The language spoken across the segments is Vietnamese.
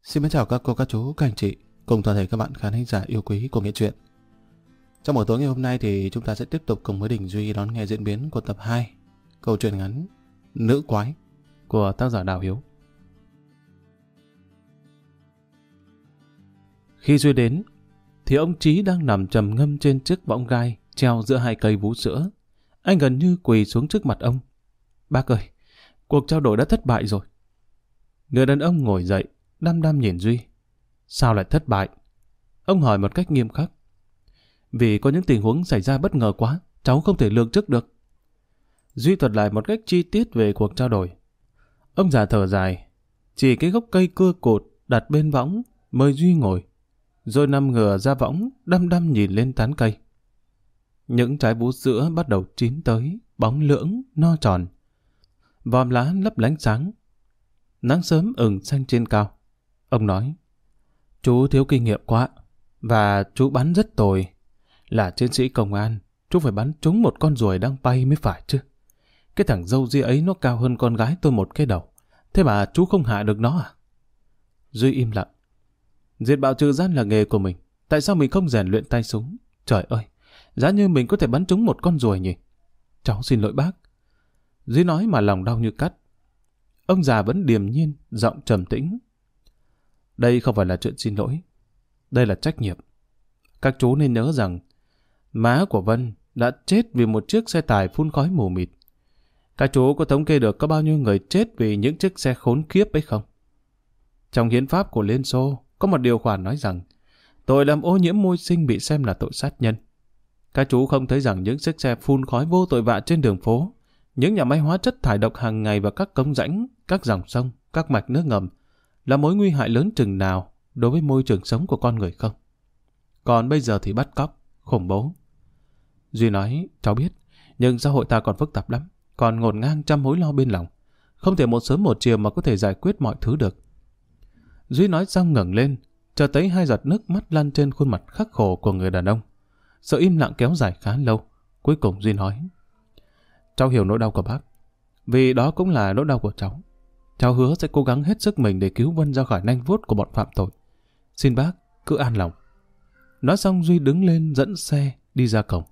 Xin mến chào các cô, các chú, các anh chị cùng toàn thể các bạn khán thính giả yêu quý của Nghệ Truyện. Trong buổi tối ngày hôm nay thì chúng ta sẽ tiếp tục cùng với Đình Duy đón nghe diễn biến của tập 2 câu chuyện ngắn Nữ Quái của tác giả Đào Hiếu. Khi Duy đến thì ông Trí đang nằm trầm ngâm trên chiếc võng gai treo giữa hai cây vú sữa. Anh gần như quỳ xuống trước mặt ông. Bác ơi, cuộc trao đổi đã thất bại rồi. Người đàn ông ngồi dậy, đăm đăm nhìn Duy. Sao lại thất bại? Ông hỏi một cách nghiêm khắc. Vì có những tình huống xảy ra bất ngờ quá, cháu không thể lường trước được. Duy thuật lại một cách chi tiết về cuộc trao đổi. Ông già thở dài, chỉ cái gốc cây cưa cột đặt bên võng, mời Duy ngồi, rồi nằm ngửa ra võng, đăm đăm nhìn lên tán cây. Những trái vú sữa bắt đầu chín tới, bóng lưỡng, no tròn. Vòm lá lấp lánh sáng. Nắng sớm ửng xanh trên cao. Ông nói, chú thiếu kinh nghiệm quá, và chú bắn rất tồi. Là chiến sĩ công an, chú phải bắn trúng một con ruồi đang bay mới phải chứ. Cái thằng râu ria ấy nó cao hơn con gái tôi một cái đầu. Thế mà chú không hạ được nó à? Duy im lặng. Diệt bạo trừ gian là nghề của mình. Tại sao mình không rèn luyện tay súng? Trời ơi, giá như mình có thể bắn trúng một con ruồi nhỉ? Cháu xin lỗi bác. Duy nói mà lòng đau như cắt. Ông già vẫn điềm nhiên, giọng trầm tĩnh. Đây không phải là chuyện xin lỗi. Đây là trách nhiệm. Các chú nên nhớ rằng má của Vân đã chết vì một chiếc xe tải phun khói mù mịt. Các chú có thống kê được có bao nhiêu người chết vì những chiếc xe khốn kiếp ấy không? Trong hiến pháp của Liên Xô có một điều khoản nói rằng tội làm ô nhiễm môi sinh bị xem là tội sát nhân. Các chú không thấy rằng những chiếc xe phun khói vô tội vạ trên đường phố, những nhà máy hóa chất thải độc hàng ngày vào các cống rãnh, các dòng sông, các mạch nước ngầm là mối nguy hại lớn chừng nào đối với môi trường sống của con người không? Còn bây giờ thì bắt cóc, khủng bố. Duy nói, cháu biết, nhưng xã hội ta còn phức tạp lắm, còn ngổn ngang trăm mối lo bên lòng. Không thể một sớm một chiều mà có thể giải quyết mọi thứ được. Duy nói xong ngẩng lên, chợt thấy hai giọt nước mắt lăn trên khuôn mặt khắc khổ của người đàn ông. Sự im lặng kéo dài khá lâu. Cuối cùng Duy nói, cháu hiểu nỗi đau của bác, vì đó cũng là nỗi đau của cháu. Cháu hứa sẽ cố gắng hết sức mình để cứu Vân ra khỏi nanh vuốt của bọn phạm tội. Xin bác cứ an lòng. Nói xong Duy đứng lên dẫn xe đi ra cổng.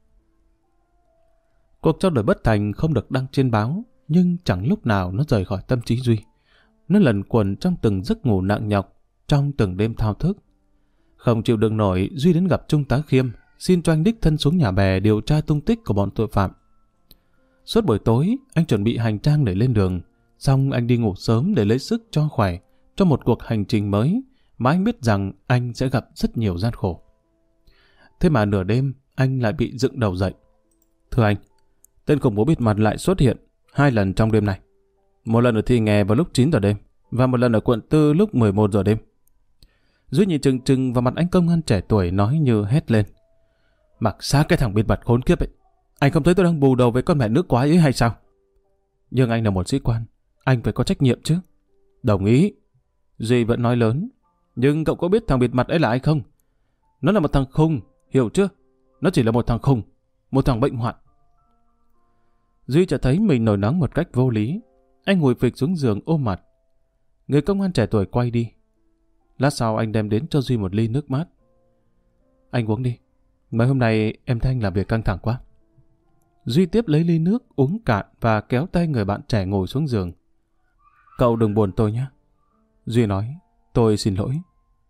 Cuộc trao đổi bất thành không được đăng trên báo, nhưng chẳng lúc nào nó rời khỏi tâm trí Duy. Nó lẩn quẩn trong từng giấc ngủ nặng nhọc, trong từng đêm thao thức. Không chịu đựng nổi, Duy đến gặp Trung tá Khiêm, xin cho anh đích thân xuống nhà bè điều tra tung tích của bọn tội phạm. Suốt buổi tối, anh chuẩn bị hành trang để lên đường, xong anh đi ngủ sớm để lấy sức cho khỏe, cho một cuộc hành trình mới mà anh biết rằng anh sẽ gặp rất nhiều gian khổ. Thế mà nửa đêm, anh lại bị dựng đầu dậy. Thưa anh, tên khủng bố bịt mặt lại xuất hiện 2 lần trong đêm này. Một lần ở Thị Nghè vào lúc 9 giờ đêm, và một lần ở quận 4 lúc 11 giờ đêm. Duy nhìn chừng chừng vào mặt anh công an trẻ tuổi nói như hét lên. Mặc xác cái thằng bịt mặt khốn kiếp ấy, anh không thấy tôi đang bù đầu với con mẹ nước quái ấy hay sao? Nhưng anh là một sĩ quan, anh phải có trách nhiệm chứ. Đồng ý. Duy vẫn nói lớn. Nhưng cậu có biết thằng bịt mặt ấy là ai không? Nó là một thằng khùng, hiểu chưa? Nó chỉ là một thằng khùng, một thằng bệnh hoạn. Duy chợt thấy mình nổi nóng một cách vô lý. Anh ngồi phịch xuống giường ôm mặt. Người công an trẻ tuổi quay đi. Lát sau anh đem đến cho Duy một ly nước mát. Anh uống đi. Mấy hôm nay em thấy anh làm việc căng thẳng quá. Duy tiếp lấy ly nước uống cạn và kéo tay người bạn trẻ ngồi xuống giường. Cậu đừng buồn tôi nhé. Duy nói, tôi xin lỗi.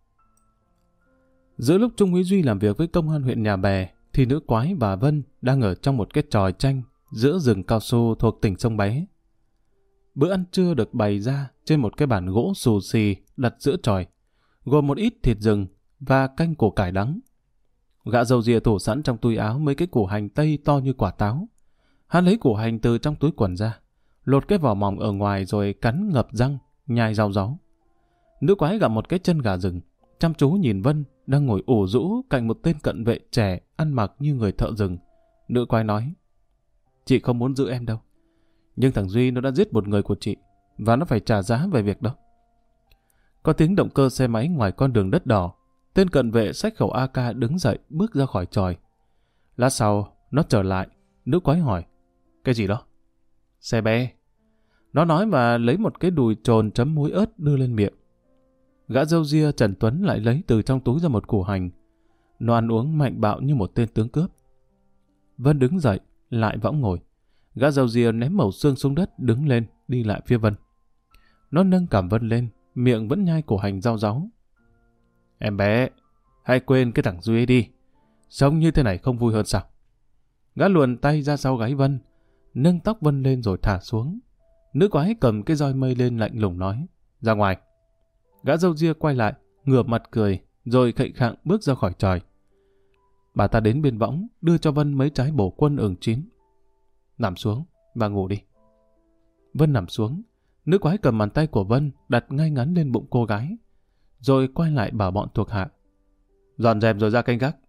Giữa lúc Trung úy Duy làm việc với công an huyện Nhà Bè, thì nữ quái và Vân đang ở trong một cái tròi tranh giữa rừng cao su thuộc tỉnh Sông Bé. Bữa ăn trưa được bày ra trên một cái bàn gỗ xù xì đặt giữa tròi, gồm một ít thịt rừng và canh củ cải đắng. Gã râu ria thủ sẵn trong túi áo mấy cái củ hành tây to như quả táo. Hắn lấy củ hành từ trong túi quần ra, lột cái vỏ mỏng ở ngoài rồi cắn ngập răng, nhai rau ráu. Nữ quái gặp một cái chân gà rừng, chăm chú nhìn Vân đang ngồi ủ rũ cạnh một tên cận vệ trẻ ăn mặc như người thợ rừng. Nữ quái nói, chị không muốn giữ em đâu, nhưng thằng Duy nó đã giết một người của chị, và nó phải trả giá về việc đó. Có tiếng động cơ xe máy ngoài con đường đất đỏ. Tên cận vệ xách khẩu AK đứng dậy bước ra khỏi chòi. Lát sau, nó trở lại. Nữ quái hỏi, cái gì đó? Xe bé. Nó nói và lấy một cái đùi trồn chấm muối ớt đưa lên miệng. Gã râu ria Trần Tuấn lại lấy từ trong túi ra một củ hành. Nó ăn uống mạnh bạo như một tên tướng cướp. Vân đứng dậy, lại võng ngồi. Gã râu ria ném mẩu xương xuống đất, đứng lên, đi lại phía Vân. Nó nâng cằm Vân lên, miệng vẫn nhai củ hành rau ráu. Em bé, hãy quên cái thằng Duy ấy đi. Sống như thế này không vui hơn sao? Gã luồn tay ra sau gáy Vân, nâng tóc Vân lên rồi thả xuống. Nữ quái cầm cái roi mây lên lạnh lùng nói, ra ngoài. Gã râu ria quay lại, ngửa mặt cười, rồi khệnh khạng bước ra khỏi tròi. Bà ta đến bên võng, đưa cho Vân mấy trái bổ quân ửng chín. Nằm xuống và ngủ đi. Vân nằm xuống, nữ quái cầm bàn tay của Vân đặt ngay ngắn lên bụng cô gái, rồi quay lại bảo bọn thuộc hạ. Dọn dẹp rồi ra canh gác.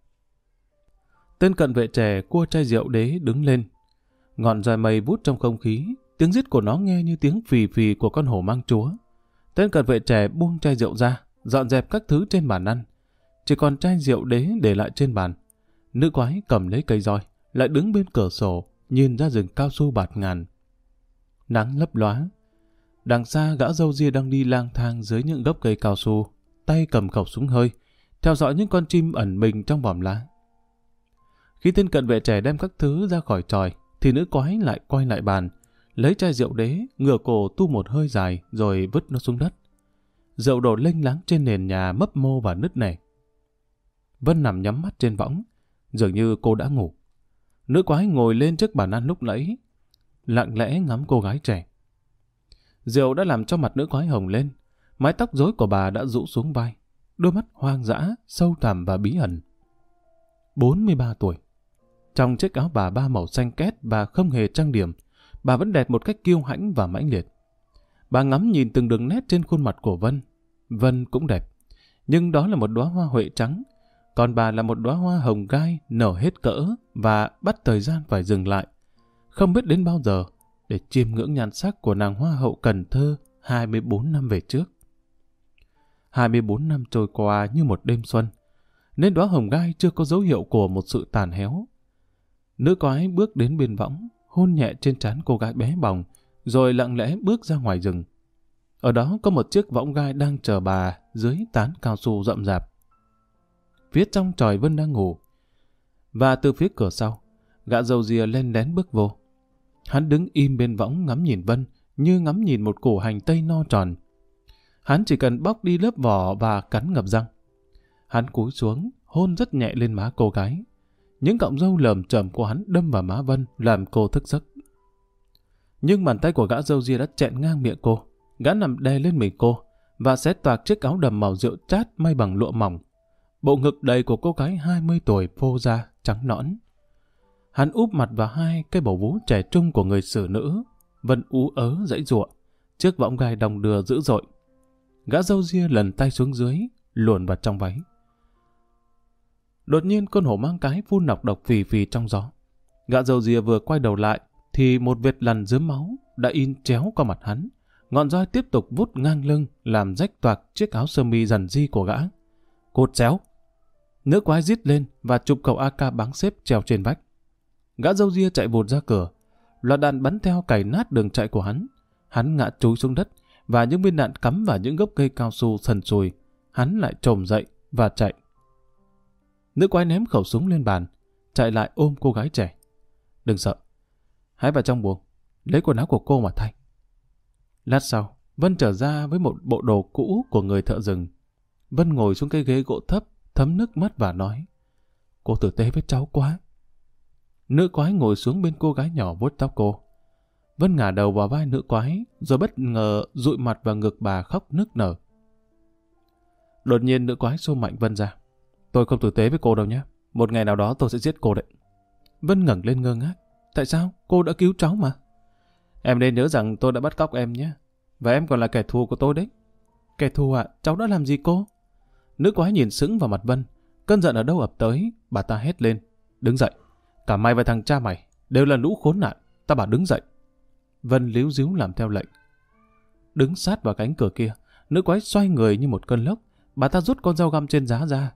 Tên cận vệ trẻ cua chai rượu đế đứng lên. Ngọn roi mây vút trong không khí, tiếng rít của nó nghe như tiếng phì phì của con hổ mang chúa. Tên cận vệ trẻ buông chai rượu ra, dọn dẹp các thứ trên bàn ăn. Chỉ còn chai rượu đế để lại trên bàn. Nữ quái cầm lấy cây roi, lại đứng bên cửa sổ, nhìn ra rừng cao su bạt ngàn. Nắng lấp lóa. Đằng xa gã râu ria đang đi lang thang dưới những gốc cây cao su, tay cầm khẩu súng hơi, theo dõi những con chim ẩn mình trong vòm lá. Khi tên cận vệ trẻ đem các thứ ra khỏi tròi, thì nữ quái lại quay lại bàn, lấy chai rượu đế, ngửa cổ tu một hơi dài rồi vứt nó xuống đất. Rượu đổ lênh láng trên nền nhà mấp mô và nứt nẻ. Vân nằm nhắm mắt trên võng, dường như cô đã ngủ. Nữ quái ngồi lên trước bàn ăn lúc nãy, lặng lẽ ngắm cô gái trẻ. Rượu đã làm cho mặt nữ quái hồng lên, mái tóc rối của bà đã rũ xuống vai, đôi mắt hoang dã, sâu thẳm và bí ẩn. 43 tuổi. Trong chiếc áo bà ba màu xanh két và không hề trang điểm, bà vẫn đẹp một cách kiêu hãnh và mãnh liệt. Bà ngắm nhìn từng đường nét trên khuôn mặt của Vân. Vân cũng đẹp, nhưng đó là một đóa hoa huệ trắng, còn bà là một đóa hoa hồng gai nở hết cỡ và bắt thời gian phải dừng lại. Không biết đến bao giờ để chiêm ngưỡng nhan sắc của nàng hoa hậu Cần Thơ 24 năm về trước. 24 năm trôi qua như một đêm xuân, nên đóa hồng gai chưa có dấu hiệu của một sự tàn héo. Nữ quái bước đến bên võng, hôn nhẹ trên trán cô gái bé bỏng, rồi lặng lẽ bước ra ngoài rừng. Ở đó có một chiếc võng gai đang chờ bà dưới tán cao su rậm rạp. Phía trong tròi Vân đang ngủ, và từ phía cửa sau, gã râu ria len lén bước vô. Hắn đứng im bên võng ngắm nhìn Vân như ngắm nhìn một củ hành tây no tròn. Hắn chỉ cần bóc đi lớp vỏ và cắn ngập răng. Hắn cúi xuống, hôn rất nhẹ lên má cô gái. Những cọng râu lởm chởm của hắn đâm vào má Vân làm cô thức giấc. Nhưng bàn tay của gã râu ria đã chẹn ngang miệng cô. Gã nằm đè lên mình cô và xé toạc chiếc áo đầm màu rượu chát may bằng lụa mỏng. Bộ ngực đầy của cô gái 20 tuổi phô ra trắng nõn. Hắn úp mặt vào hai cái bầu vú trẻ trung của người xử nữ. Vân ú ớ giãy giụa, chiếc võng gai đong đưa dữ dội. Gã râu ria lần tay xuống dưới, luồn vào trong váy. Đột nhiên con hổ mang cái phun nọc độc phì phì trong gió. Gã râu ria vừa quay đầu lại thì một vệt lằn rướm máu đã in chéo qua mặt hắn. Ngọn roi tiếp tục vút ngang lưng làm rách toạc chiếc áo sơ mi dần di của gã. Cột xéo! Nữ quái rít lên và chụp khẩu AK bắn xếp treo trên vách. Gã râu ria chạy vụt ra cửa. Loạt đạn bắn theo cày nát đường chạy của hắn. Hắn ngã chúi xuống đất và những viên đạn cắm vào những gốc cây cao su sần sùi. Hắn lại trồm dậy và chạy. Nữ quái ném khẩu súng lên bàn, chạy lại ôm cô gái trẻ. Đừng sợ, hãy vào trong buồng, lấy quần áo của cô mà thay. Lát sau, Vân trở ra với một bộ đồ cũ của người thợ rừng. Vân ngồi xuống cái ghế gỗ thấp, thấm nước mắt và nói, cô tử tế với cháu quá. Nữ quái ngồi xuống bên cô gái nhỏ vuốt tóc cô. Vân ngả đầu vào vai nữ quái, rồi bất ngờ dụi mặt vào ngực bà khóc nức nở. Đột nhiên nữ quái xô mạnh Vân ra. Tôi không tử tế với cô đâu nhé. Một ngày nào đó tôi sẽ giết cô đấy. Vân ngẩng lên ngơ ngác. Tại sao? Cô đã cứu cháu mà. Em nên nhớ rằng tôi đã bắt cóc em nhé. Và em còn là kẻ thù của tôi đấy. Kẻ thù ạ? Cháu đã làm gì cô? Nữ quái nhìn sững vào mặt Vân. Cơn giận ở đâu ập tới, bà ta hét lên. Đứng dậy. Cả mày và thằng cha mày đều là lũ khốn nạn. Ta bảo đứng dậy. Vân líu díu làm theo lệnh. Đứng sát vào cánh cửa kia, nữ quái xoay người như một cơn lốc. Bà ta rút con dao găm trên giá ra.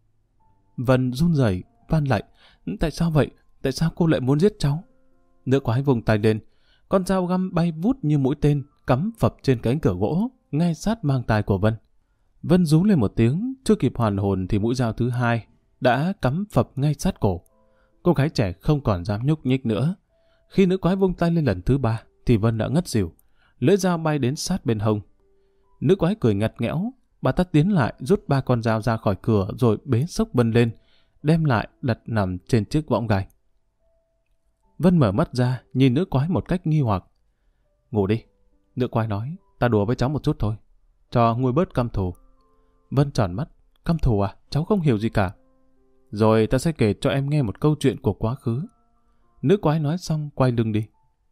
Vân run rẩy van lạy. Tại sao vậy? Tại sao cô lại muốn giết cháu? Nữ quái vùng tay lên. Con dao găm bay vút như mũi tên, cắm phập trên cánh cửa gỗ, ngay sát mang tai của Vân. Vân rú lên một tiếng, chưa kịp hoàn hồn thì mũi dao thứ hai đã cắm phập ngay sát cổ. Cô gái trẻ không còn dám nhúc nhích nữa. Khi nữ quái vung tay lên lần thứ ba thì Vân đã ngất xỉu. Lưỡi dao bay đến sát bên hông. Nữ quái cười ngặt nghẽo. Bà ta tiến lại rút 3 con dao ra khỏi cửa rồi bế xốc Vân lên, đem lại đặt nằm trên chiếc võng gai. Vân mở mắt ra, nhìn nữ quái một cách nghi hoặc. Ngủ đi. Nữ quái nói, ta đùa với cháu một chút thôi, cho nguôi bớt căm thù. Vân tròn mắt. Căm thù à? Cháu không hiểu gì cả. Rồi ta sẽ kể cho em nghe một câu chuyện của quá khứ. Nữ quái nói xong quay lưng đi.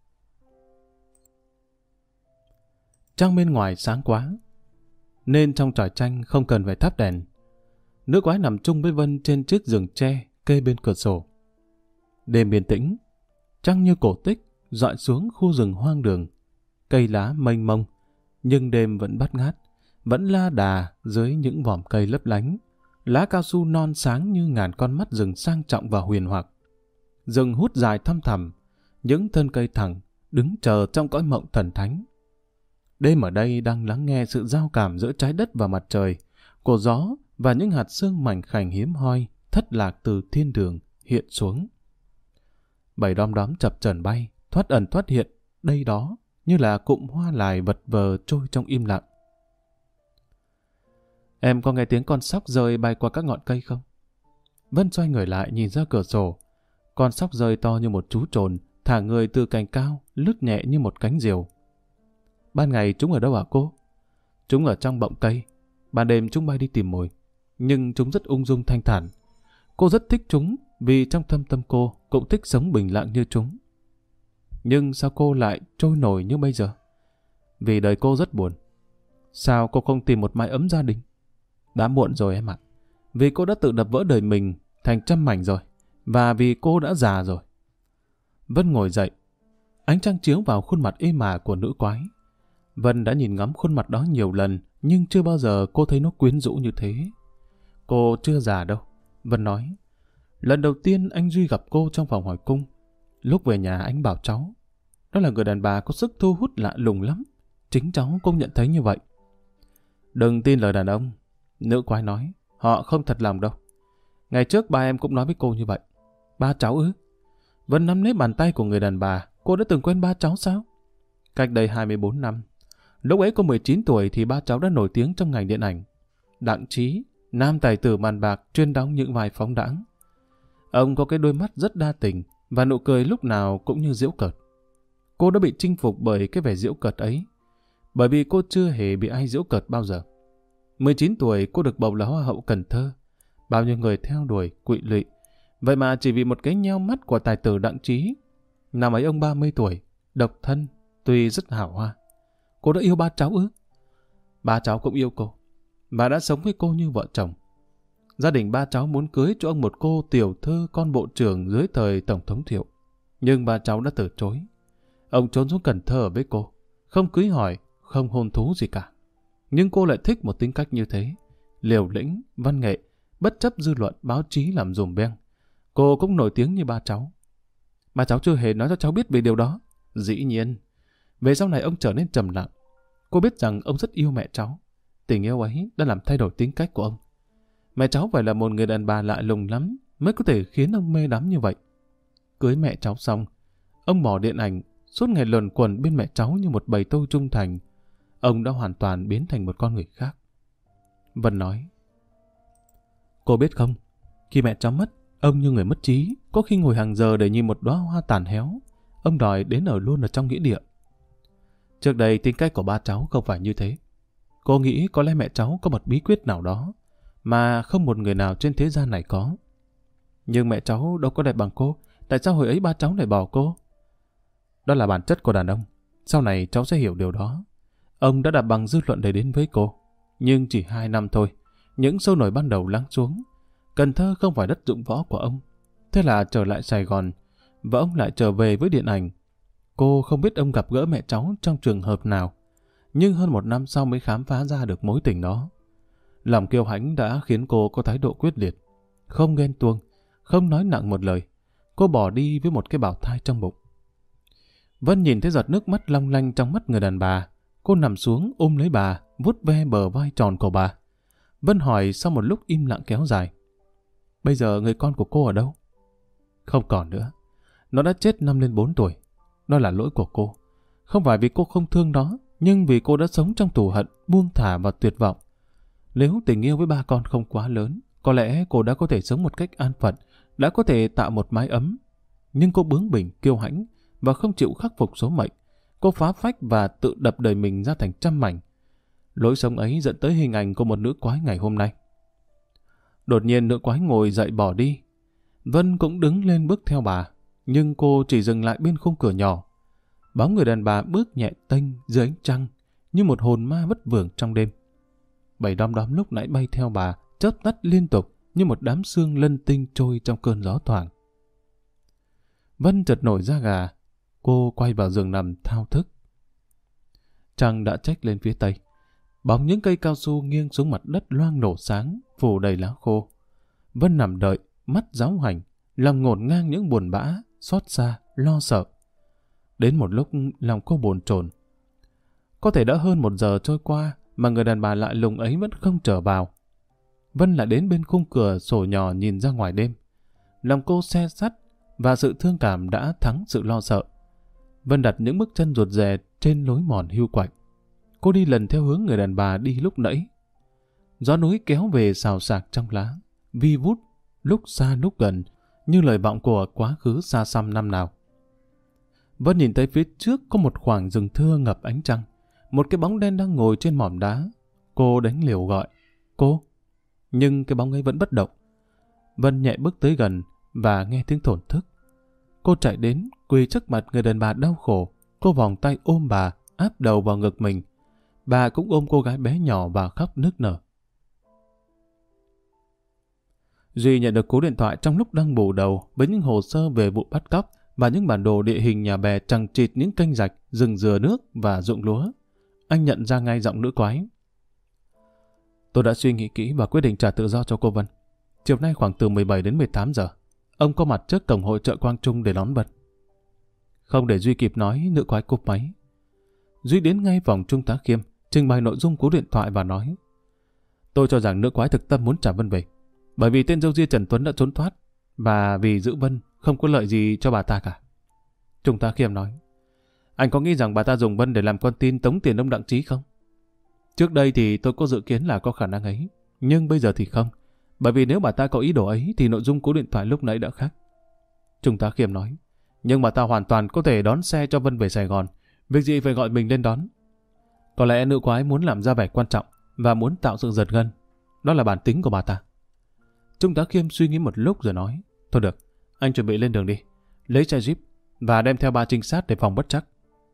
Trăng bên ngoài sáng quá, nên trong tròi tranh không cần phải thắp đèn. Nữ quái nằm chung với Vân trên chiếc giường tre kê bên cửa sổ. Đêm yên tĩnh, trăng như cổ tích dọi xuống khu rừng hoang đường. Cây lá mênh mông, nhưng đêm vẫn bát ngát, vẫn la đà dưới những vòm cây lấp lánh. Lá cao su non sáng như ngàn con mắt rừng sang trọng và huyền hoặc. Rừng hút dài thăm thẳm, những thân cây thẳng đứng chờ trong cõi mộng thần thánh. Đêm ở đây đang lắng nghe sự giao cảm giữa trái đất và mặt trời, của gió và những hạt sương mảnh khảnh hiếm hoi thất lạc từ thiên đường hiện xuống. Bầy đom đóm chập chờn bay, thoát ẩn thoát hiện đây đó như là cụm hoa lài vật vờ trôi trong im lặng. Em có nghe tiếng con sóc rơi bay qua các ngọn cây không? Vân xoay người lại nhìn ra cửa sổ. Con sóc rơi to như một chú trồn, thả người từ cành cao, lướt nhẹ như một cánh diều. Ban ngày chúng ở đâu hả cô? Chúng ở trong bọng cây. Ban đêm chúng bay đi tìm mồi. Nhưng chúng rất ung dung thanh thản. Cô rất thích chúng vì trong thâm tâm cô cũng thích sống bình lặng như chúng. Nhưng sao cô lại trôi nổi như bây giờ? Vì đời cô rất buồn. Sao cô không tìm một mái ấm gia đình? Đã muộn rồi em ạ. Vì cô đã tự đập vỡ đời mình thành trăm mảnh rồi. Và vì cô đã già rồi. Vân ngồi dậy. Ánh trăng chiếu vào khuôn mặt êm ả của nữ quái. Vân đã nhìn ngắm khuôn mặt đó nhiều lần, nhưng chưa bao giờ cô thấy nó quyến rũ như thế. Cô chưa già đâu. Vân nói. Lần đầu tiên anh Duy gặp cô trong phòng hỏi cung. Lúc về nhà anh bảo cháu, đó là người đàn bà có sức thu hút lạ lùng lắm. Chính cháu cũng nhận thấy như vậy. Đừng tin lời đàn ông. Nữ quái nói. Họ không thật lòng đâu. Ngày trước ba em cũng nói với cô như vậy. Ba cháu ư? Vân nắm lấy bàn tay của người đàn bà. Cô đã từng quen ba cháu sao? Cách đây 24 năm. Lúc ấy cô 19 tuổi thì ba cháu đã nổi tiếng trong ngành điện ảnh. Đặng Chí, nam tài tử màn bạc chuyên đóng những vai phóng đãng. Ông có cái đôi mắt rất đa tình và nụ cười lúc nào cũng như giễu cợt. Cô đã bị chinh phục bởi cái vẻ giễu cợt ấy. Bởi vì cô chưa hề bị ai giễu cợt bao giờ. 19 tuổi cô được bầu là Hoa hậu Cần Thơ. Bao nhiêu người theo đuổi, quỵ lụy. Vậy mà chỉ vì một cái nheo mắt của tài tử Đặng Chí. Năm ấy ông 30 tuổi, độc thân, tuy rất hảo hoa. Cô đã yêu ba cháu ư? Ba cháu cũng yêu cô. Và đã sống với cô như vợ chồng. Gia đình ba cháu muốn cưới cho ông một cô tiểu thư con bộ trưởng dưới thời Tổng thống Thiệu. Nhưng ba cháu đã từ chối. Ông trốn xuống Cần Thơ ở với cô. Không cưới hỏi, không hôn thú gì cả. Nhưng cô lại thích một tính cách như thế. Liều lĩnh, văn nghệ, bất chấp dư luận báo chí làm dùm beng. Cô cũng nổi tiếng như ba cháu. Ba cháu chưa hề nói cho cháu biết về điều đó. Dĩ nhiên. Về sau này ông trở nên trầm lặng. Cô biết rằng ông rất yêu mẹ cháu. Tình yêu ấy đã làm thay đổi tính cách của ông. Mẹ cháu phải là một người đàn bà lạ lùng lắm mới có thể khiến ông mê đắm như vậy. Cưới mẹ cháu xong, ông bỏ điện ảnh, suốt ngày luẩn quẩn bên mẹ cháu như một bầy tôi trung thành. Ông đã hoàn toàn biến thành một con người khác. Vân nói. Cô biết không, khi mẹ cháu mất, ông như người mất trí, có khi ngồi hàng giờ để nhìn một đóa hoa tàn héo. Ông đòi đến ở luôn ở trong nghĩa địa. Trước đây tính cách của ba cháu không phải như thế. Cô nghĩ có lẽ mẹ cháu có một bí quyết nào đó mà không một người nào trên thế gian này có. Nhưng mẹ cháu đâu có đẹp bằng cô. Tại sao hồi ấy ba cháu lại bỏ cô? Đó là bản chất của đàn ông. Sau này cháu sẽ hiểu điều đó. Ông đã đặt bằng dư luận để đến với cô. Nhưng chỉ 2 năm thôi. Những sôi nổi ban đầu lắng xuống. Cần Thơ không phải đất dụng võ của ông. Thế là trở lại Sài Gòn. Và ông lại trở về với điện ảnh. Cô không biết ông gặp gỡ mẹ cháu trong trường hợp nào. Nhưng hơn 1 năm sau mới khám phá ra được mối tình đó. Lòng kiêu hãnh đã khiến cô có thái độ quyết liệt. Không ghen tuông, không nói nặng một lời. Cô bỏ đi với một cái bào thai trong bụng. Vân nhìn thấy giọt nước mắt long lanh trong mắt người đàn bà. Cô nằm xuống ôm lấy bà, vuốt ve bờ vai tròn của bà. Vân hỏi sau một lúc im lặng kéo dài. Bây giờ người con của cô ở đâu? Không còn nữa. Nó đã chết năm lên 4 tuổi. Đó là lỗi của cô. Không phải vì cô không thương nó, nhưng vì cô đã sống trong tù hận, buông thả và tuyệt vọng. Nếu tình yêu với ba con không quá lớn, có lẽ cô đã có thể sống một cách an phận, đã có thể tạo một mái ấm. Nhưng cô bướng bỉnh, kiêu hãnh và không chịu khắc phục số mệnh. Cô phá phách và tự đập đời mình ra thành trăm mảnh. Lối sống ấy dẫn tới hình ảnh của một nữ quái ngày hôm nay. Đột nhiên nữ quái ngồi dậy bỏ đi. Vân cũng đứng lên bước theo bà, nhưng cô chỉ dừng lại bên khung cửa nhỏ. Bóng người đàn bà bước nhẹ tênh dưới ánh trăng, như một hồn ma vất vưởng trong đêm. Bầy đom đóm lúc nãy bay theo bà, chớp tắt liên tục như một đám sương lân tinh trôi trong cơn gió thoảng. Vân chợt nổi da gà, cô quay vào giường nằm thao thức. Trăng đã chếch lên phía tây. Bóng những cây cao su nghiêng xuống mặt đất loang lổ sáng, phủ đầy lá khô. Vân nằm đợi, mắt giáo hành, lòng ngổn ngang những buồn bã, xót xa, lo sợ. Đến một lúc lòng cô bồn chồn. Có thể đã hơn 1 giờ trôi qua mà người đàn bà lạ lùng ấy vẫn không trở vào. Vân lại đến bên khung cửa sổ nhỏ nhìn ra ngoài đêm. Lòng cô se sắt và sự thương cảm đã thắng sự lo sợ. Vân đặt những bước chân ruột rè trên lối mòn hiu quạnh. Cô đi lần theo hướng người đàn bà đi lúc nãy. Gió núi kéo về xào xạc trong lá, vi vút, lúc xa lúc gần, như lời vọng của quá khứ xa xăm năm nào. Vân nhìn thấy phía trước có một khoảng rừng thưa ngập ánh trăng. Một cái bóng đen đang ngồi trên mỏm đá. Cô đánh liều gọi. Cô! Nhưng cái bóng ấy vẫn bất động. Vân nhẹ bước tới gần và nghe tiếng thổn thức. Cô chạy đến, quỳ trước mặt người đàn bà đau khổ. Cô vòng tay ôm bà, áp đầu vào ngực mình. Bà cũng ôm cô gái bé nhỏ và khóc nức nở. Duy nhận được cú điện thoại trong lúc đang bù đầu với những hồ sơ về vụ bắt cóc và những bản đồ địa hình nhà bè chằng chịt những kênh rạch, rừng dừa nước và ruộng lúa. Anh nhận ra ngay giọng nữ quái. Tôi đã suy nghĩ kỹ và quyết định trả tự do cho cô Vân. Chiều nay khoảng từ 17 đến 18 giờ, ông có mặt trước cổng hội chợ Quang Trung để đón Vân. Không để Duy kịp nói, nữ quái cúp máy. Duy đến ngay phòng Trung tá Khiêm, trình bày nội dung cú điện thoại và nói: Tôi cho rằng nữ quái thực tâm muốn trả Vân về, bởi vì tên dâu ria Trần Tuấn đã trốn thoát, và vì giữ Vân không có lợi gì cho bà ta cả. Trung tá Khiêm nói: Anh có nghĩ rằng bà ta dùng Vân để làm con tin tống tiền ông Đặng Trí không? Trước đây thì tôi có dự kiến là có khả năng ấy, nhưng bây giờ thì không, bởi vì nếu bà ta có ý đồ ấy thì nội dung cú điện thoại lúc nãy đã khác. Trung tá Khiêm nói: Nhưng bà ta hoàn toàn có thể đón xe cho Vân về Sài Gòn, việc gì phải gọi mình lên đón. Có lẽ nữ quái muốn làm ra vẻ quan trọng và muốn tạo sự giật gân. Đó là bản tính của bà ta. Trung tá Khiêm suy nghĩ một lúc rồi nói: Thôi được, anh chuẩn bị lên đường đi, lấy xe Jeep và đem theo 3 trinh sát để phòng bất trắc.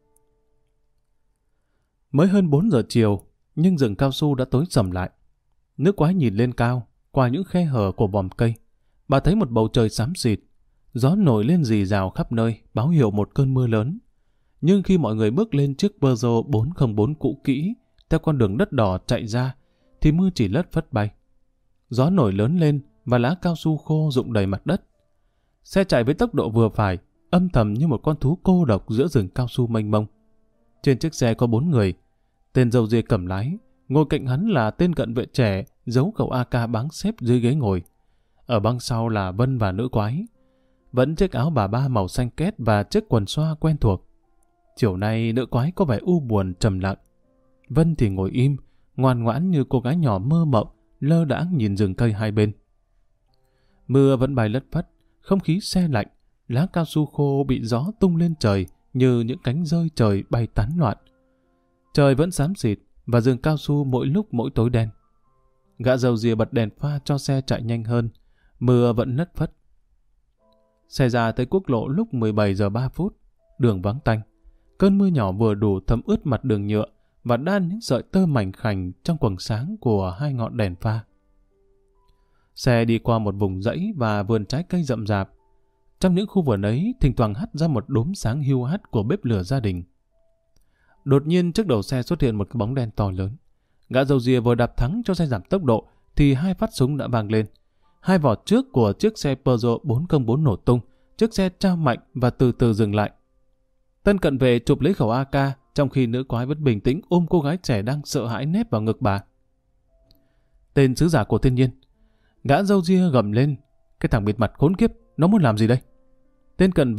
Mới hơn 4 giờ chiều, nhưng rừng cao su đã tối sầm lại. Nữ quái nhìn lên cao, qua những khe hở của vòm cây. Bà thấy một bầu trời xám xịt, gió nổi lên rì rào khắp nơi, báo hiệu một cơn mưa lớn. Nhưng khi mọi người bước lên chiếc Peugeot 404 cũ kỹ, theo con đường đất đỏ chạy ra, thì mưa chỉ lất phất bay. Gió nổi lớn lên và lá cao su khô rụng đầy mặt đất. Xe chạy với tốc độ vừa phải, âm thầm như một con thú cô độc giữa rừng cao su mênh mông. Trên chiếc xe có 4 người. Tên râu ria cầm lái, ngồi cạnh hắn là tên cận vệ trẻ giấu khẩu AK báng xếp dưới ghế ngồi. Ở băng sau là Vân và nữ quái. Vẫn chiếc áo bà ba màu xanh két và chiếc quần xoa quen thuộc. Chiều nay nữ quái có vẻ u buồn trầm lặng. Vân thì ngồi im, ngoan ngoãn như cô gái nhỏ mơ mộng, lơ đãng nhìn rừng cây hai bên. Mưa vẫn bay lất phất, không khí se lạnh, lá cao su khô bị gió tung lên trời như những cánh rơi trời bay tán loạn. Trời vẫn xám xịt và rừng cao su mỗi lúc mỗi tối đen. Gã râu ria bật đèn pha cho xe chạy nhanh hơn, mưa vẫn lất phất. Xe ra tới quốc lộ lúc 17 giờ 3 phút, đường vắng tanh. Cơn mưa nhỏ vừa đủ thấm ướt mặt đường nhựa và đan những sợi tơ mảnh khảnh trong quầng sáng của 2 ngọn đèn pha. Xe đi qua một vùng dãy và vườn trái cây rậm rạp. Trong những khu vườn ấy, thỉnh thoảng hắt ra một đốm sáng hiu hắt của bếp lửa gia đình. Đột nhiên trước đầu xe xuất hiện một cái bóng đen to lớn. Gã râu ria vừa đạp thắng cho xe giảm tốc độ thì 2 phát súng đã vang lên. 2 vỏ trước của chiếc xe Peugeot 404 nổ tung, chiếc xe trao mạnh và từ từ dừng lại. Tân cận vệ chụp lấy khẩu AK, trong khi nữ quái vẫn bình tĩnh ôm cô gái trẻ đang sợ hãi nép vào ngực bà. Tên sứ giả của thiên nhiên. Gã râu ria gầm lên. Cái thằng bịt mặt khốn kiếp, nó muốn làm gì đây? Tên cận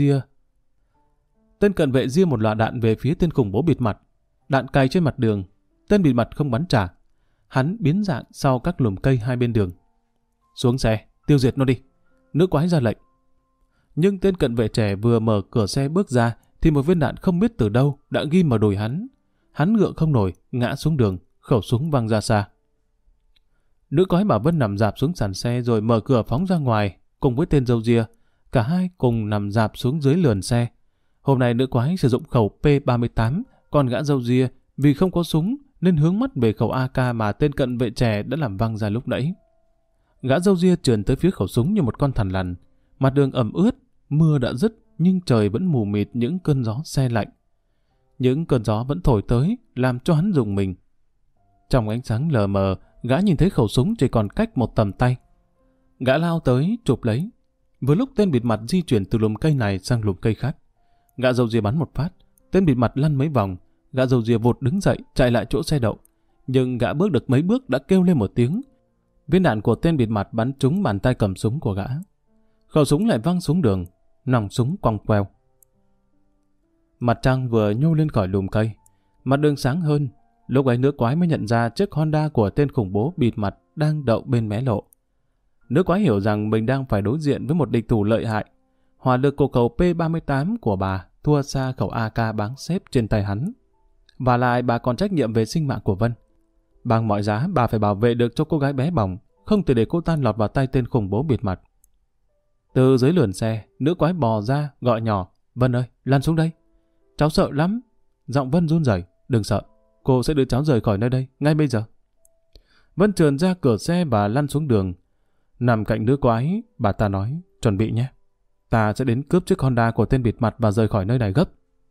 vệ ria một loạt đạn về phía tên khủng bố bịt mặt. Đạn cày trên mặt đường. Tên bịt mặt không bắn trả. Hắn biến dạng sau các lùm cây hai bên đường. Xuống xe, tiêu diệt nó đi. Nữ quái ra lệnh. Nhưng tên cận vệ trẻ vừa mở cửa xe bước ra thì một viên đạn không biết từ đâu đã ghim vào đùi hắn. Hắn ngựa không nổi, ngã xuống đường, khẩu súng văng ra xa. Nữ quái bà Vân nằm rạp xuống sàn xe rồi mở cửa phóng ra ngoài cùng với tên râu ria. Cả hai cùng nằm rạp xuống dưới lườn xe. Hôm nay nữ quái sử dụng khẩu P38, còn gã râu ria vì không có súng nên hướng mắt về khẩu AK mà tên cận vệ trẻ đã làm văng ra lúc nãy. Gã râu ria trườn tới phía khẩu súng như một con thằn lằn. Mặt đường ẩm ướt, mưa đã dứt nhưng trời vẫn mù mịt những cơn gió se lạnh. Những cơn gió vẫn thổi tới làm cho hắn rùng mình. Trong ánh sáng lờ mờ, gã nhìn thấy khẩu súng chỉ còn cách một tầm tay. Gã lao tới chụp lấy. Vừa lúc tên bịt mặt di chuyển từ lùm cây này sang lùm cây khác. Gã râu ria bắn một phát, tên bịt mặt lăn mấy vòng. Gã râu ria vụt đứng dậy chạy lại chỗ xe đậu. Nhưng gã bước được mấy bước đã kêu lên một tiếng. Viên đạn của tên bịt mặt bắn trúng bàn tay cầm súng của gã. Khẩu súng lại văng xuống đường, nòng súng quăng queo. Mặt trăng vừa nhô lên khỏi lùm cây, mặt đường sáng hơn. Lúc ấy nữ quái mới nhận ra chiếc Honda của tên khủng bố bịt mặt đang đậu bên mé lộ. Nữ quái hiểu rằng mình đang phải đối diện với một địch thủ lợi hại. Hỏa lực của khẩu P38 của bà thua xa khẩu AK báng xếp trên tay hắn. Và lại bà còn trách nhiệm về sinh mạng của Vân. Bằng mọi giá bà phải bảo vệ được cho cô gái bé bỏng, không thể để cô ta lọt vào tay tên khủng bố bịt mặt. Từ dưới lườn xe, nữ quái bò ra gọi nhỏ: Vân ơi, lăn xuống đây. Cháu sợ lắm. Giọng Vân run rẩy. Đừng sợ, cô sẽ đưa cháu rời khỏi nơi đây ngay bây giờ. Vân trườn ra cửa xe và lăn xuống đường. Nằm cạnh nữ quái, bà ta nói: Chuẩn bị nhé, ta sẽ đến cướp chiếc Honda của tên bịt mặt và rời khỏi nơi này gấp.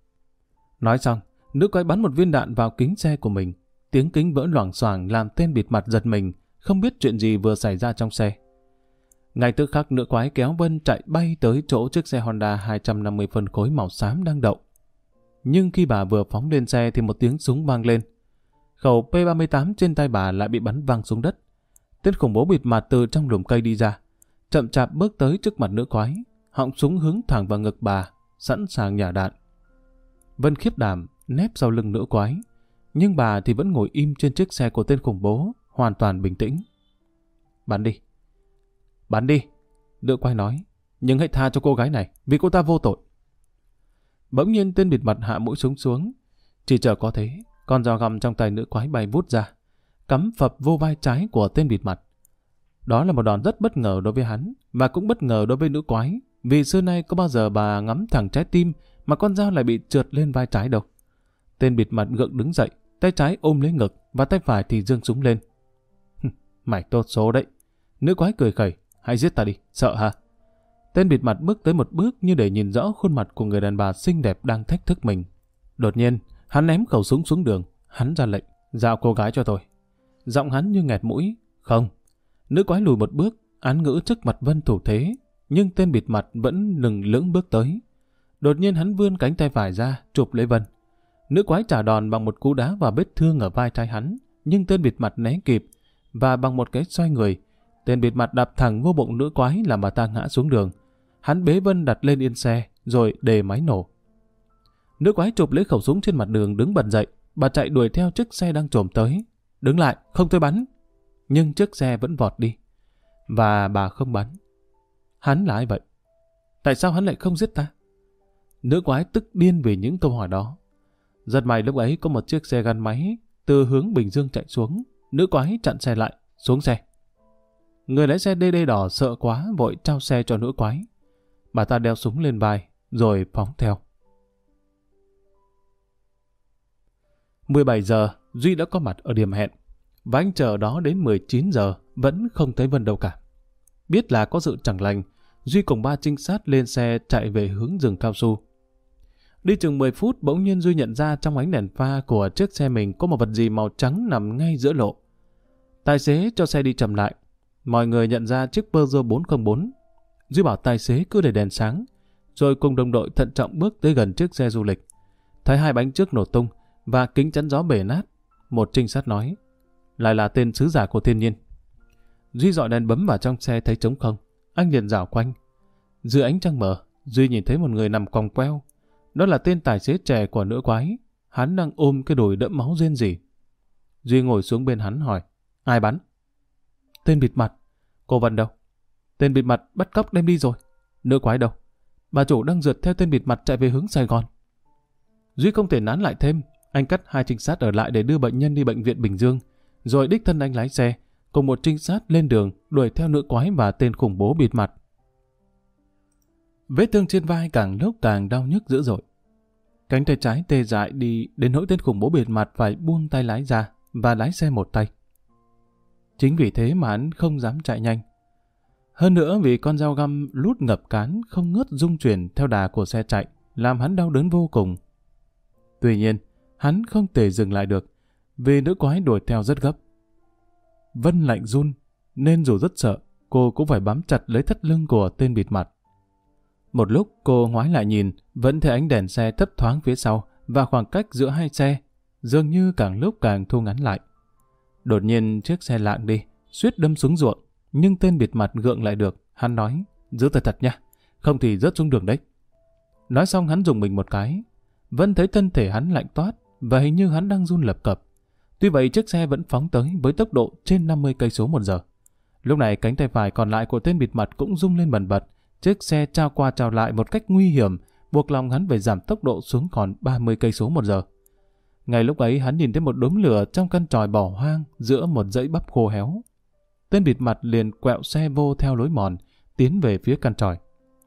Nói xong, nữ quái bắn một viên đạn vào kính xe của mình. Tiếng kính vỡ loảng xoảng làm tên bịt mặt giật mình, không biết chuyện gì vừa xảy ra trong xe. Ngay tức khắc nữ quái kéo Vân chạy bay tới chỗ chiếc xe Honda 250 phân khối màu xám đang đậu. Nhưng khi bà vừa phóng lên xe thì một tiếng súng vang lên. Khẩu P38 trên tay bà lại bị bắn văng xuống đất. Tên khủng bố bịt mặt từ trong lùm cây đi ra, chậm chạp bước tới trước mặt nữ quái, họng súng hướng thẳng vào ngực bà, sẵn sàng nhả đạn. Vân khiếp đảm nép sau lưng nữ quái, nhưng bà thì vẫn ngồi im trên chiếc xe của tên khủng bố, hoàn toàn bình tĩnh. Bắn đi. Bắn đi, nữ quái nói, nhưng hãy tha cho cô gái này, vì cô ta vô tội. Bỗng nhiên tên bịt mặt hạ mũi súng xuống. Chỉ chờ có thế, con dao găm trong tay nữ quái bay vút ra, cắm phập vô vai trái của tên bịt mặt. Đó là một đòn rất bất ngờ đối với hắn, và cũng bất ngờ đối với nữ quái, vì xưa nay có bao giờ bà ngắm thẳng trái tim mà con dao lại bị trượt lên vai trái đâu. Tên bịt mặt gượng đứng dậy, tay trái ôm lấy ngực và tay phải thì giương súng lên. Mày tốt số đấy. Nữ quái cười khẩy. Hãy giết ta đi, sợ hả? Tên bịt mặt bước tới một bước như để nhìn rõ khuôn mặt của người đàn bà xinh đẹp đang thách thức mình. Đột nhiên, hắn ném khẩu súng xuống đường. Hắn ra lệnh: Giao cô gái cho tôi. Giọng hắn như nghẹt mũi. Không. Nữ quái lùi một bước, án ngữ trước mặt Vân thủ thế, nhưng tên bịt mặt vẫn lừng lững bước tới. Đột nhiên hắn vươn cánh tay phải ra, chụp lấy Vân. Nữ quái trả đòn bằng một cú đá vào vết thương ở vai trái hắn, nhưng tên bịt mặt né kịp, và bằng một cái xoay người, tên bịt mặt đạp thẳng vô bụng nữ quái làm bà ta ngã xuống đường. Hắn bế Vân đặt lên yên xe, rồi đề máy nổ. Nữ quái chụp lấy khẩu súng trên mặt đường đứng bật dậy, bà chạy đuổi theo chiếc xe đang chồm tới. Đứng lại, không tôi bắn. Nhưng chiếc xe vẫn vọt đi. Và bà không bắn. Hắn là ai vậy? Tại sao hắn lại không giết ta? Nữ quái tức điên vì những câu hỏi đó. Rất may lúc ấy có một chiếc xe gắn máy từ hướng Bình Dương chạy xuống. Nữ quái chặn xe lại, xuống xe. Người lái xe DD đỏ sợ quá vội trao xe cho nữ quái. Bà ta đeo súng lên vai, rồi phóng theo. 17 giờ, Duy đã có mặt ở điểm hẹn. Và anh chờ đó đến 19 giờ, vẫn không thấy Vân đâu cả. Biết là có sự chẳng lành, Duy cùng 3 trinh sát lên xe chạy về hướng rừng cao su. Đi chừng 10 phút, bỗng nhiên Duy nhận ra trong ánh đèn pha của chiếc xe mình có một vật gì màu trắng nằm ngay giữa lộ. Tài xế cho xe đi chậm lại. Mọi người nhận ra chiếc Peugeot 404. Duy bảo tài xế cứ để đèn sáng, rồi cùng đồng đội thận trọng bước tới gần chiếc xe du lịch. Thấy 2 bánh trước nổ tung và kính chắn gió bể nát, một trinh sát nói: lại là tên sứ giả của thiên nhiên. Duy dọi đèn bấm vào trong xe thấy trống không, anh liền dạo quanh. Dưới ánh trăng mờ, Duy nhìn thấy một người nằm còng queo. Đó là tên tài xế trẻ của nữ quái. Hắn đang ôm cái đùi đẫm máu rên rỉ. Duy ngồi xuống bên hắn hỏi, ai bắn? Tên bịt mặt. Cô Vân đâu? Tên bịt mặt bắt cóc đem đi rồi. Nữ quái đâu? Bà chủ đang rượt theo tên bịt mặt chạy về hướng Sài Gòn. Duy không thể nán lại thêm. Anh cắt 2 trinh sát ở lại để đưa bệnh nhân đi bệnh viện Bình Dương, rồi đích thân anh lái xe cùng một trinh sát lên đường đuổi theo nữ quái và tên khủng bố bịt mặt. Vết thương trên vai càng lúc càng đau nhức dữ dội. Cánh tay trái tê dại đi đến nỗi tên khủng bố bịt mặt phải buông tay lái ra và lái xe một tay. Chính vì thế mà hắn không dám chạy nhanh. Hơn nữa vì con dao găm lút ngập cán không ngớt rung chuyển theo đà của xe chạy, làm hắn đau đớn vô cùng. Tuy nhiên, hắn không thể dừng lại được, vì nữ quái đuổi theo rất gấp. Vân lạnh run, nên dù rất sợ, cô cũng phải bám chặt lấy thắt lưng của tên bịt mặt. Một lúc cô ngoái lại nhìn, vẫn thấy ánh đèn xe thấp thoáng phía sau và khoảng cách giữa hai xe dường như càng lúc càng thu ngắn lại. Đột nhiên chiếc xe lạng đi, suýt đâm xuống ruộng, nhưng tên bịt mặt gượng lại được. Hắn nói, giữ tay thật nha, không thì rớt xuống đường đấy. Nói xong hắn dùng mình một cái. Vân thấy thân thể hắn lạnh toát và hình như hắn đang run lập cập. Tuy vậy chiếc xe vẫn phóng tới với tốc độ trên 50 cây số một giờ. Lúc này cánh tay phải còn lại của tên bịt mặt cũng rung lên bần bật. Chiếc xe trao qua trao lại một cách nguy hiểm, buộc lòng hắn phải giảm tốc độ xuống còn 30 cây số một giờ. Ngay lúc ấy hắn nhìn thấy một đốm lửa trong căn chòi bỏ hoang giữa một dãy bắp khô héo. Tên bịt mặt liền quẹo xe vô theo lối mòn, tiến về phía căn chòi.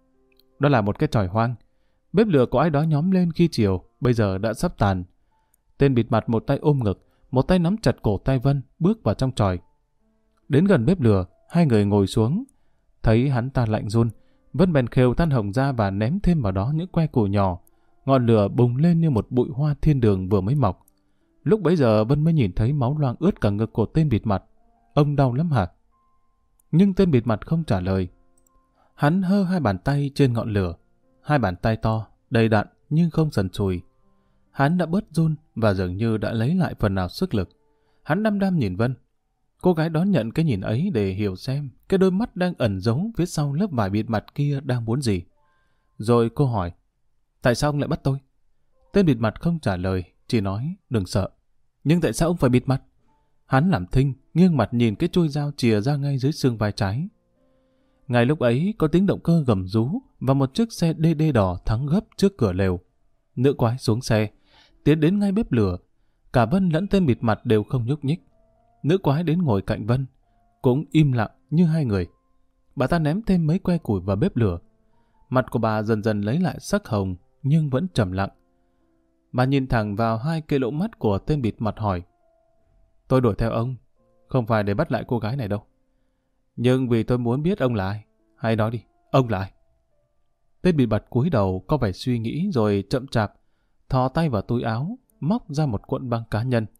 Đó là một cái chòi hoang. Bếp lửa của ai đó nhóm lên khi chiều, bây giờ đã sắp tàn. Tên bịt mặt một tay ôm ngực, một tay nắm chặt cổ tay Vân, bước vào trong chòi. Đến gần bếp lửa, hai người ngồi xuống. Thấy hắn ta lạnh run, Vân bèn khều than hồng ra và ném thêm vào đó những que củi nhỏ. Ngọn lửa bùng lên như một bụi hoa thiên đường vừa mới mọc. Lúc bấy giờ Vân mới nhìn thấy máu loang ướt cả ngực của tên bịt mặt. Ông đau lắm hả? Nhưng tên bịt mặt không trả lời. Hắn hơ hai bàn tay trên ngọn lửa. Hai bàn tay to, đầy đặn nhưng không sần sùi. Hắn đã bớt run và dường như đã lấy lại phần nào sức lực. Hắn đăm đăm nhìn Vân. Cô gái đón nhận cái nhìn ấy để hiểu xem cái đôi mắt đang ẩn giấu phía sau lớp vải bịt mặt kia đang muốn gì. Rồi cô hỏi, tại sao ông lại bắt tôi? Tên bịt mặt không trả lời, chỉ nói, đừng sợ. Nhưng tại sao ông phải bịt mặt? Hắn làm thinh, nghiêng mặt nhìn cái chuôi dao chìa ra ngay dưới xương vai trái. Ngay lúc ấy có tiếng động cơ gầm rú và một chiếc xe DD đỏ thắng gấp trước cửa lều. Nữ quái xuống xe, tiến đến ngay bếp lửa. Cả Vân lẫn tên bịt mặt đều không nhúc nhích. Nữ quái đến ngồi cạnh Vân, cũng im lặng như hai người. Bà ta ném thêm mấy que củi vào bếp lửa. Mặt của bà dần dần lấy lại sắc hồng, nhưng vẫn trầm lặng. Bà nhìn thẳng vào hai cái lỗ mắt của tên bịt mặt hỏi, tôi đuổi theo ông, không phải để bắt lại cô gái này đâu. Nhưng vì tôi muốn biết ông là ai. Hãy nói đi, ông là ai? Tên bịt mặt cúi đầu có vẻ suy nghĩ rồi chậm chạp, thò tay vào túi áo, móc ra một cuộn băng cá nhân.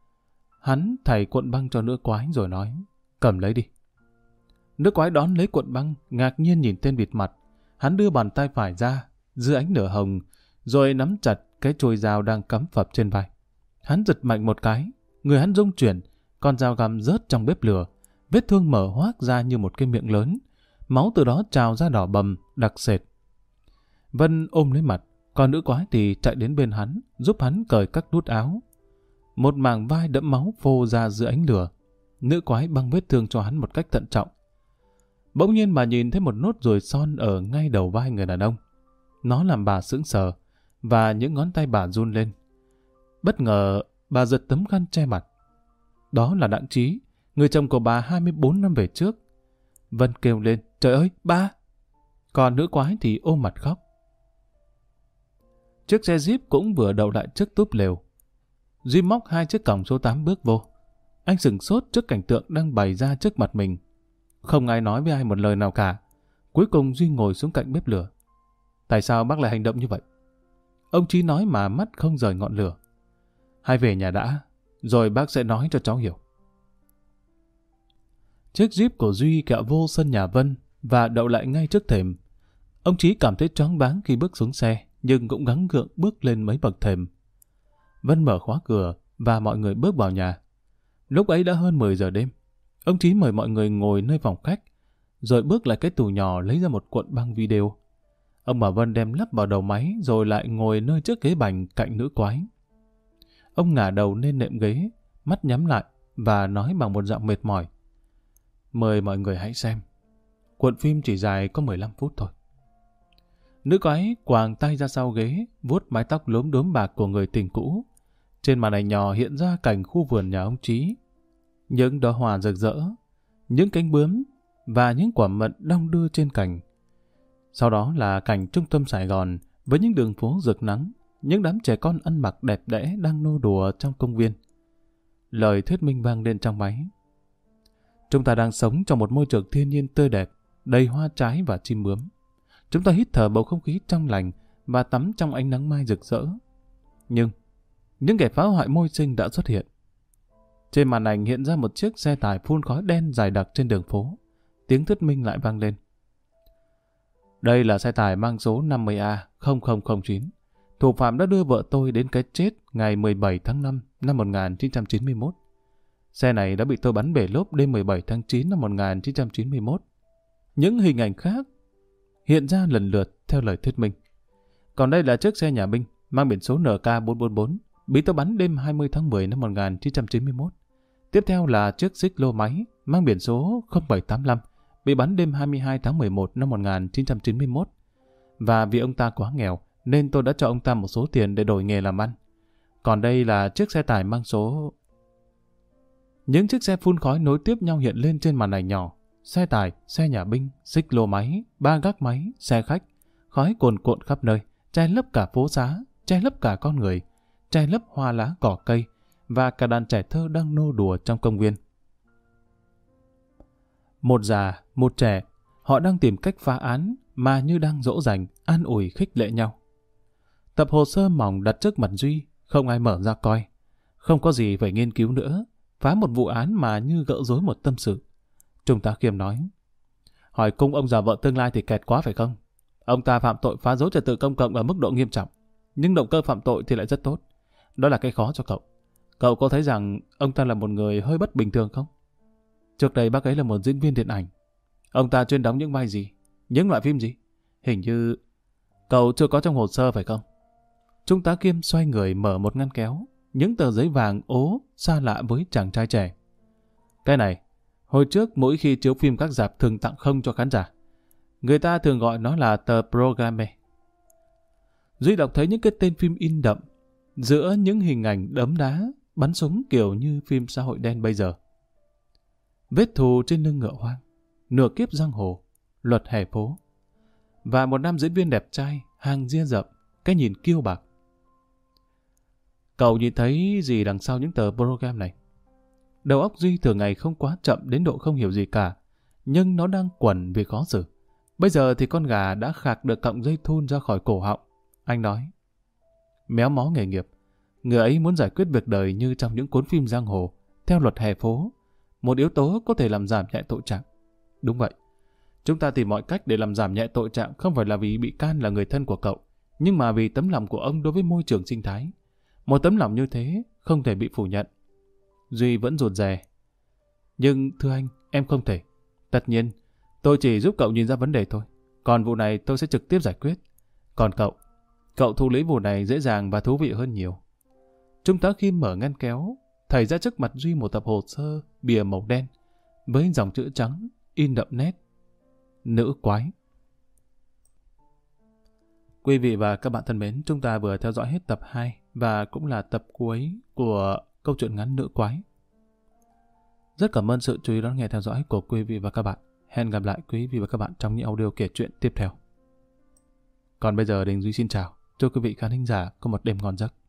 Hắn thảy cuộn băng cho nữ quái rồi nói, cầm lấy đi. Nữ quái đón lấy cuộn băng, ngạc nhiên nhìn tên bịt mặt. Hắn đưa bàn tay phải ra, dưới ánh lửa hồng, rồi nắm chặt cái chuôi dao đang cắm phập trên vai. Hắn giật mạnh một cái, người hắn rung chuyển, con dao găm rớt trong bếp lửa, vết thương mở hoác ra như một cái miệng lớn, máu từ đó trào ra đỏ bầm, đặc sệt. Vân ôm lấy mặt, còn nữ quái thì chạy đến bên hắn, giúp hắn cởi các nút áo. Một mảng vai đẫm máu phô ra giữa ánh lửa. Nữ quái băng vết thương cho hắn một cách thận trọng. Bỗng nhiên bà nhìn thấy một nốt ruồi son ở ngay đầu vai người đàn ông. Nó làm bà sững sờ, và những ngón tay bà run lên. Bất ngờ, bà giật tấm khăn che mặt. Đó là Đặng Trí, người chồng của bà 24 năm về trước. Vân kêu lên, trời ơi, ba! Còn nữ quái thì ôm mặt khóc. Chiếc xe Jeep cũng vừa đậu lại trước túp lều. Duy móc 2 chiếc còng số 8 bước vô. Anh sửng sốt trước cảnh tượng đang bày ra trước mặt mình. Không ai nói với ai một lời nào cả. Cuối cùng Duy ngồi xuống cạnh bếp lửa. Tại sao bác lại hành động như vậy? Ông Trí nói mà mắt không rời ngọn lửa. Hãy về nhà đã, rồi bác sẽ nói cho cháu hiểu. Chiếc Jeep của Duy kẹo vô sân nhà Vân và đậu lại ngay trước thềm. Ông Trí cảm thấy choáng váng khi bước xuống xe, nhưng cũng gắng gượng bước lên mấy bậc thềm. Vân mở khóa cửa và mọi người bước vào nhà. Lúc ấy đã hơn 10 giờ đêm. Ông Chí mời mọi người ngồi nơi phòng khách, rồi bước lại cái tủ nhỏ lấy ra một cuộn băng video. Ông Bảo Vân đem lắp vào đầu máy rồi lại ngồi nơi chiếc ghế bành cạnh nữ quái. Ông ngả đầu lên nệm ghế, mắt nhắm lại và nói bằng một giọng mệt mỏi. Mời mọi người hãy xem. Cuộn phim chỉ dài có 15 phút thôi. Nữ quái quàng tay ra sau ghế, vuốt mái tóc lốm đốm bạc của người tình cũ. Trên màn ảnh nhỏ hiện ra cảnh khu vườn nhà ông Chí. Những đóa hoa rực rỡ, những cánh bướm và những quả mận đong đưa trên cành. Sau đó là cảnh trung tâm Sài Gòn với những đường phố rực nắng, những đám trẻ con ăn mặc đẹp đẽ đang nô đùa trong công viên. Lời thuyết minh vang lên trong máy. Chúng ta đang sống trong một môi trường thiên nhiên tươi đẹp, đầy hoa trái và chim bướm. Chúng ta hít thở bầu không khí trong lành và tắm trong ánh nắng mai rực rỡ. Nhưng những kẻ phá hoại môi sinh đã xuất hiện. Trên màn ảnh hiện ra một chiếc xe tải phun khói đen dài đặc trên đường phố. Tiếng thuyết minh lại vang lên. Đây là xe tải mang số 50A0009. Thủ phạm đã đưa vợ tôi đến cái chết ngày 17 tháng 5 năm 1991. Xe này đã bị tôi bắn bể lốp đêm 17 tháng 9 năm 1991. Những hình ảnh khác hiện ra lần lượt theo lời thuyết minh. Còn đây là chiếc xe nhà binh mang biển số NK444 bị tôi bắn đêm 20 tháng 10 năm 1991. Tiếp theo là chiếc xích lô máy mang biển số 0785 bị bắn đêm 22 tháng 11 năm 1991. Và vì ông ta quá nghèo nên tôi đã cho ông ta một số tiền để đổi nghề làm ăn. Còn đây là chiếc xe tải mang số... Những chiếc xe phun khói nối tiếp nhau hiện lên trên màn ảnh nhỏ. Xe tải, xe nhà binh, xích lô máy, ba gác máy, xe khách. Khói cuồn cuộn khắp nơi, che lấp cả phố xá, che lấp cả con người, che lấp hoa lá cỏ cây và cả đàn trẻ thơ đang nô đùa trong công viên. Một già, một trẻ, họ đang tìm cách phá án mà như đang dỗ dành, an ủi khích lệ nhau. Tập hồ sơ mỏng đặt trước mặt Duy, không ai mở ra coi. Không có gì phải nghiên cứu nữa, phá một vụ án mà như gỡ rối một tâm sự. Trung tá Khiêm nói, hỏi cung ông già vợ tương lai thì kẹt quá phải không? Ông ta phạm tội phá rối trật tự công cộng ở mức độ nghiêm trọng, nhưng động cơ phạm tội thì lại rất tốt. Đó là cái khó cho cậu. Cậu có thấy rằng ông ta là một người hơi bất bình thường không? Trước đây bác ấy là một diễn viên điện ảnh. Ông ta chuyên đóng những vai gì? Những loại phim gì? Hình như cậu chưa có trong hồ sơ phải không? Trung tá Kiêm xoay người mở một ngăn kéo, những tờ giấy vàng ố xa lạ với chàng trai trẻ. Cái này, hồi trước mỗi khi chiếu phim các rạp thường tặng không cho khán giả. Người ta thường gọi nó là tờ programme. Duy đọc thấy những cái tên phim in đậm giữa những hình ảnh đấm đá, bắn súng kiểu như phim xã hội đen bây giờ. Vết thù trên lưng ngựa hoang, nửa kiếp giang hồ, luật hè phố. Và một nam diễn viên đẹp trai, hàng ria rậm, cái nhìn kiêu bạc. Cậu nhìn thấy gì đằng sau những tờ program này? Đầu óc Duy thường ngày không quá chậm đến độ không hiểu gì cả, nhưng nó đang quẩn vì khó xử. Bây giờ thì con gà đã khạc được cọng dây thun ra khỏi cổ họng. Anh nói, méo mó nghề nghiệp, người ấy muốn giải quyết việc đời như trong những cuốn phim giang hồ, theo luật hè phố. Một yếu tố có thể làm giảm nhẹ tội trạng. Đúng vậy. Chúng ta tìm mọi cách để làm giảm nhẹ tội trạng không phải là vì bị can là người thân của cậu, nhưng mà vì tấm lòng của ông đối với môi trường sinh thái. Một tấm lòng như thế không thể bị phủ nhận. Duy vẫn rụt rè. Nhưng thưa anh, em không thể. Tất nhiên, tôi chỉ giúp cậu nhìn ra vấn đề thôi. Còn vụ này tôi sẽ trực tiếp giải quyết. Còn cậu thu lấy vụ này dễ dàng và thú vị hơn nhiều. Trung tá Khiêm mở ngăn kéo, thầy ra trước mặt Duy một tập hồ sơ bìa màu đen với dòng chữ trắng in đậm nét: nữ quái. Quý vị và các bạn thân mến, chúng ta vừa theo dõi hết tập 2 và cũng là tập cuối của câu chuyện ngắn Nữ Quái. Rất cảm ơn sự chú ý đón nghe theo dõi của quý vị và các bạn. Hẹn gặp lại quý vị và các bạn trong những audio kể chuyện tiếp theo. Còn bây giờ Đình Duy xin chào. Chúc quý vị khán thính giả có một đêm ngon giấc.